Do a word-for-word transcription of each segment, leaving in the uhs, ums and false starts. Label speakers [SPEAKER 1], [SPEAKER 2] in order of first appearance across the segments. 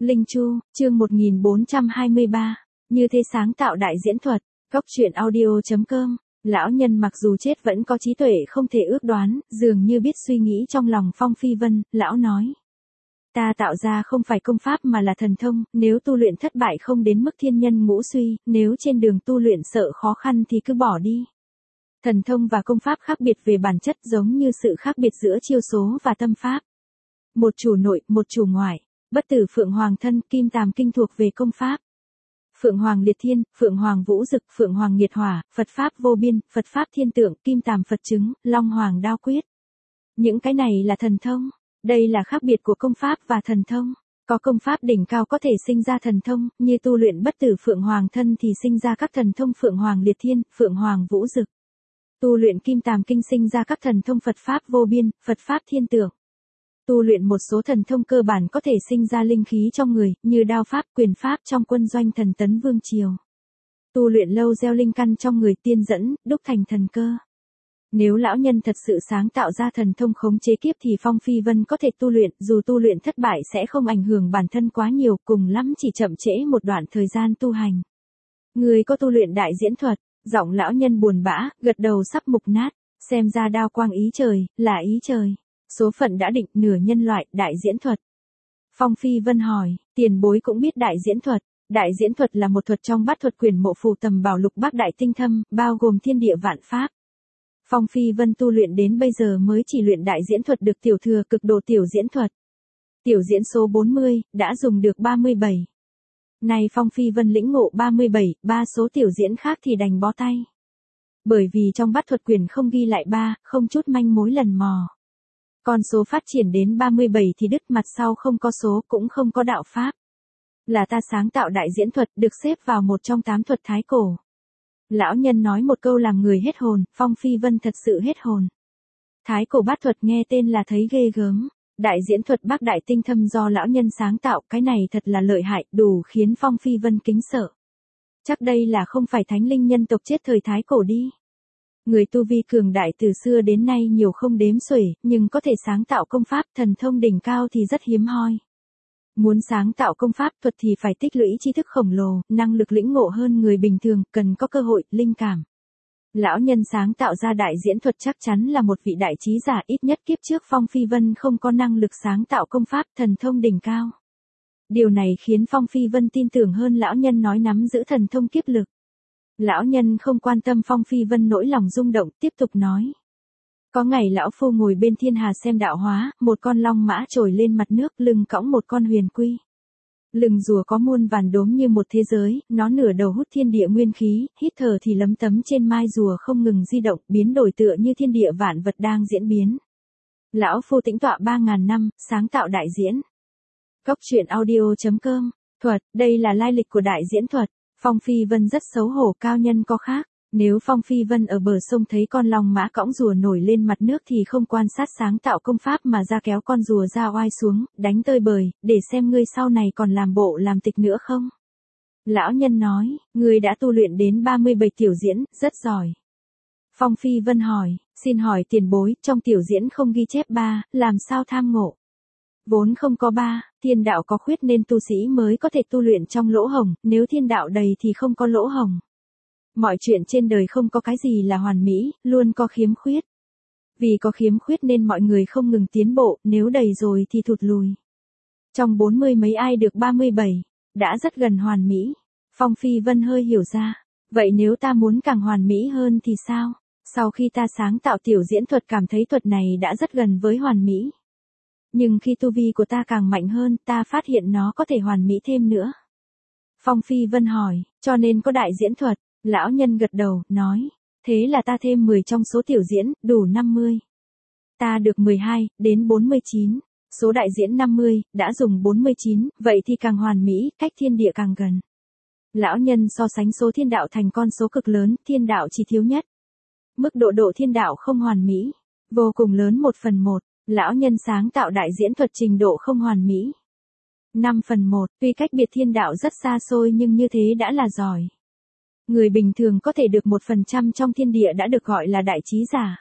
[SPEAKER 1] Linh Chu, chương một nghìn bốn trăm hai mươi ba, như thế sáng tạo đại diễn thuật, góc truyện audio.com. Lão nhân mặc dù chết vẫn có trí tuệ không thể ước đoán, dường như biết suy nghĩ trong lòng Phong Phi Vân, lão nói. Ta tạo ra không phải công pháp mà là thần thông, nếu tu luyện thất bại không đến mức thiên nhân ngũ suy, nếu trên đường tu luyện sợ khó khăn thì cứ bỏ đi. Thần thông và công pháp khác biệt về bản chất giống như sự khác biệt giữa chiêu số và tâm pháp. Một chủ nội, một chủ ngoại. Bất tử Phượng Hoàng thân, Kim Tàm Kinh thuộc về công pháp. Phượng Hoàng liệt thiên, Phượng Hoàng vũ dực, Phượng Hoàng nghiệt hỏa, Phật pháp vô biên, Phật pháp thiên tượng, Kim Tàm Phật chứng, Long Hoàng đao quyết. Những cái này là thần thông. Đây là khác biệt của công pháp và thần thông. Có công pháp đỉnh cao có thể sinh ra thần thông, như tu luyện bất tử Phượng Hoàng thân thì sinh ra các thần thông Phượng Hoàng liệt thiên, Phượng Hoàng vũ dực. Tu luyện Kim Tàm Kinh sinh ra các thần thông Phật pháp vô biên, Phật pháp thiên tượng. Tu luyện một số thần thông cơ bản có thể sinh ra linh khí trong người, như đao pháp, quyền pháp trong quân doanh thần tấn vương triều. Tu luyện lâu gieo linh căn trong người tiên dẫn, đúc thành thần cơ. Nếu lão nhân thật sự sáng tạo ra thần thông khống chế kiếp thì Phong Phi Vân có thể tu luyện, dù tu luyện thất bại sẽ không ảnh hưởng bản thân quá nhiều, cùng lắm chỉ chậm trễ một đoạn thời gian tu hành. Người có tu luyện đại diễn thuật, giọng lão nhân buồn bã, gật đầu sắp mục nát, xem ra đao quang ý trời, là ý trời. Số phận đã định, nửa nhân loại, đại diễn thuật. Phong Phi Vân hỏi, tiền bối cũng biết đại diễn thuật. Đại diễn thuật là một thuật trong bát thuật quyền mộ phù tầm bảo lục bát đại tinh thâm, bao gồm thiên địa vạn pháp. Phong Phi Vân tu luyện đến bây giờ mới chỉ luyện đại diễn thuật được tiểu thừa cực độ tiểu diễn thuật. Tiểu diễn số bốn mươi, đã dùng được ba mươi bảy. Này Phong Phi Vân lĩnh ngộ ba mươi bảy, ba số tiểu diễn khác thì đành bó tay. Bởi vì trong bát thuật quyền không ghi lại ba, không chút manh mối lần mò. Con số phát triển đến ba mươi bảy thì đứt, mặt sau không có số cũng không có đạo pháp. Là ta sáng tạo đại diễn thuật, được xếp vào một trong tám thuật thái cổ. Lão nhân nói một câu làm người hết hồn, Phong Phi Vân thật sự hết hồn. Thái cổ bát thuật nghe tên là thấy ghê gớm. Đại diễn thuật bác đại tinh thâm do lão nhân sáng tạo, cái này thật là lợi hại, đủ khiến Phong Phi Vân kính sợ. Chắc đây là không phải thánh linh nhân tộc chết thời thái cổ đi. Người tu vi cường đại từ xưa đến nay nhiều không đếm xuể, nhưng có thể sáng tạo công pháp thần thông đỉnh cao thì rất hiếm hoi. Muốn sáng tạo công pháp thuật thì phải tích lũy tri thức khổng lồ, năng lực lĩnh ngộ hơn người bình thường, cần có cơ hội, linh cảm. Lão nhân sáng tạo ra đại diễn thuật chắc chắn là một vị đại trí giả, ít nhất kiếp trước Phong Phi Vân không có năng lực sáng tạo công pháp thần thông đỉnh cao. Điều này khiến Phong Phi Vân tin tưởng hơn lão nhân nói nắm giữ thần thông kiếp lực. Lão nhân không quan tâm Phong Phi Vân nỗi lòng rung động, tiếp tục nói. Có ngày lão phu ngồi bên thiên hà xem đạo hóa, một con long mã trồi lên mặt nước, lưng cõng một con huyền quy. Lưng rùa có muôn vàn đốm như một thế giới, nó nửa đầu hút thiên địa nguyên khí, hít thở thì lấm tấm trên mai rùa không ngừng di động, biến đổi tựa như thiên địa vạn vật đang diễn biến. Lão phu tĩnh tọa ba ngàn năm, sáng tạo đại diễn. Góc truyện audio.com, thuật, đây là lai lịch của đại diễn thuật. Phong Phi Vân rất xấu hổ, cao nhân có khác. Nếu Phong Phi Vân ở bờ sông thấy con long mã cõng rùa nổi lên mặt nước thì không quan sát sáng tạo công pháp mà ra kéo con rùa ra oai xuống, đánh tơi bời, để xem ngươi sau này còn làm bộ làm tịch nữa không. Lão nhân nói, ngươi đã tu luyện đến ba mươi bảy tiểu diễn, rất giỏi. Phong Phi Vân hỏi, xin hỏi tiền bối, trong tiểu diễn không ghi chép ba, làm sao tham ngộ? Vốn không có ba, thiên đạo có khuyết nên tu sĩ mới có thể tu luyện trong lỗ hổng, nếu thiên đạo đầy thì không có lỗ hổng. Mọi chuyện trên đời không có cái gì là hoàn mỹ, luôn có khiếm khuyết. Vì có khiếm khuyết nên mọi người không ngừng tiến bộ, nếu đầy rồi thì thụt lùi. Trong bốn mươi mấy ai được ba mươi bảy, đã rất gần hoàn mỹ. Phong Phi Vân hơi hiểu ra, vậy nếu ta muốn càng hoàn mỹ hơn thì sao? Sau khi ta sáng tạo tiểu diễn thuật cảm thấy thuật này đã rất gần với hoàn mỹ. Nhưng khi tu vi của ta càng mạnh hơn, ta phát hiện nó có thể hoàn mỹ thêm nữa. Phong Phi Vân hỏi, cho nên có đại diễn thuật. Lão nhân gật đầu, nói, thế là ta thêm mười trong số tiểu diễn, đủ năm mươi. Ta được mười hai, đến bốn mươi chín. Số đại diễn năm mươi, đã dùng bốn mươi chín, vậy thì càng hoàn mỹ, cách thiên địa càng gần. Lão nhân so sánh số thiên đạo thành con số cực lớn, thiên đạo chỉ thiếu nhất. Mức độ độ thiên đạo không hoàn mỹ, vô cùng lớn một phần một. Lão nhân sáng tạo đại diễn thuật trình độ không hoàn mỹ. năm phần một, tuy cách biệt thiên đạo rất xa xôi nhưng như thế đã là giỏi. Người bình thường có thể được một phần trăm trong thiên địa đã được gọi là đại trí giả.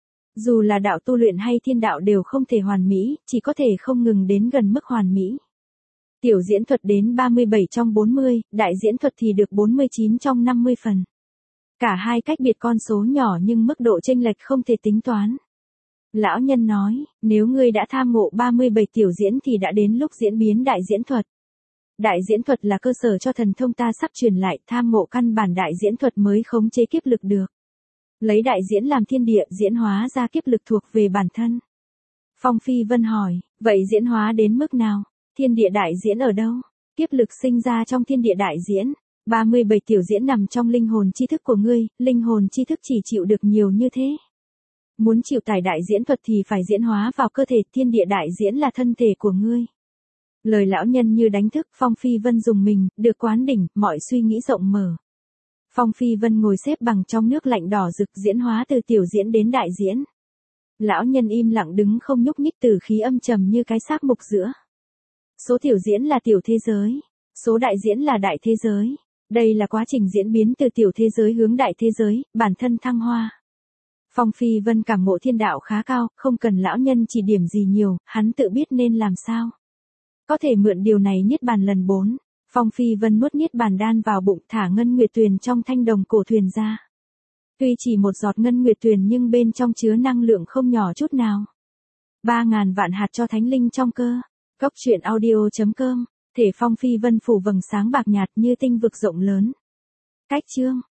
[SPEAKER 1] Dù là đạo tu luyện hay thiên đạo đều không thể hoàn mỹ, chỉ có thể không ngừng đến gần mức hoàn mỹ. Tiểu diễn thuật đến ba mươi bảy trong bốn mươi, đại diễn thuật thì được bốn mươi chín trong năm mươi phần. Cả hai cách biệt con số nhỏ nhưng mức độ chênh lệch không thể tính toán. Lão nhân nói, nếu ngươi đã tham ngộ ba mươi bảy tiểu diễn thì đã đến lúc diễn biến đại diễn thuật. Đại diễn thuật là cơ sở cho thần thông ta sắp truyền lại, tham ngộ căn bản đại diễn thuật mới khống chế kiếp lực được. Lấy đại diễn làm thiên địa, diễn hóa ra kiếp lực thuộc về bản thân. Phong Phi Vân hỏi, vậy diễn hóa đến mức nào? Thiên địa đại diễn ở đâu? Kiếp lực sinh ra trong thiên địa đại diễn. ba mươi bảy tiểu diễn nằm trong linh hồn tri thức của ngươi, linh hồn tri thức chỉ chịu được nhiều như thế. Muốn chịu tải đại diễn thuật thì phải diễn hóa vào cơ thể, thiên địa đại diễn là thân thể của ngươi. Lời lão nhân như đánh thức, Phong Phi Vân dùng mình, được quán đỉnh, mọi suy nghĩ rộng mở. Phong Phi Vân ngồi xếp bằng trong nước lạnh đỏ rực, diễn hóa từ tiểu diễn đến đại diễn. Lão nhân im lặng đứng không nhúc nhích, từ khí âm trầm như cái xác mục giữa. Số tiểu diễn là tiểu thế giới, số đại diễn là đại thế giới. Đây là quá trình diễn biến từ tiểu thế giới hướng đại thế giới, bản thân thăng hoa. Phong Phi Vân cảm ngộ thiên đạo khá cao, không cần lão nhân chỉ điểm gì nhiều, hắn tự biết nên làm sao. Có thể mượn điều này niết bàn lần bốn. Phong Phi Vân nuốt niết bàn đan vào bụng, thả ngân nguyệt tuyền trong thanh đồng cổ thuyền ra. Tuy chỉ một giọt ngân nguyệt tuyền nhưng bên trong chứa năng lượng không nhỏ chút nào. Ba ngàn vạn hạt cho thánh linh trong cơ. Cốc truyện audio chấm com. Thể Phong Phi Vân phủ vầng sáng bạc nhạt như tinh vực rộng lớn. Cách chương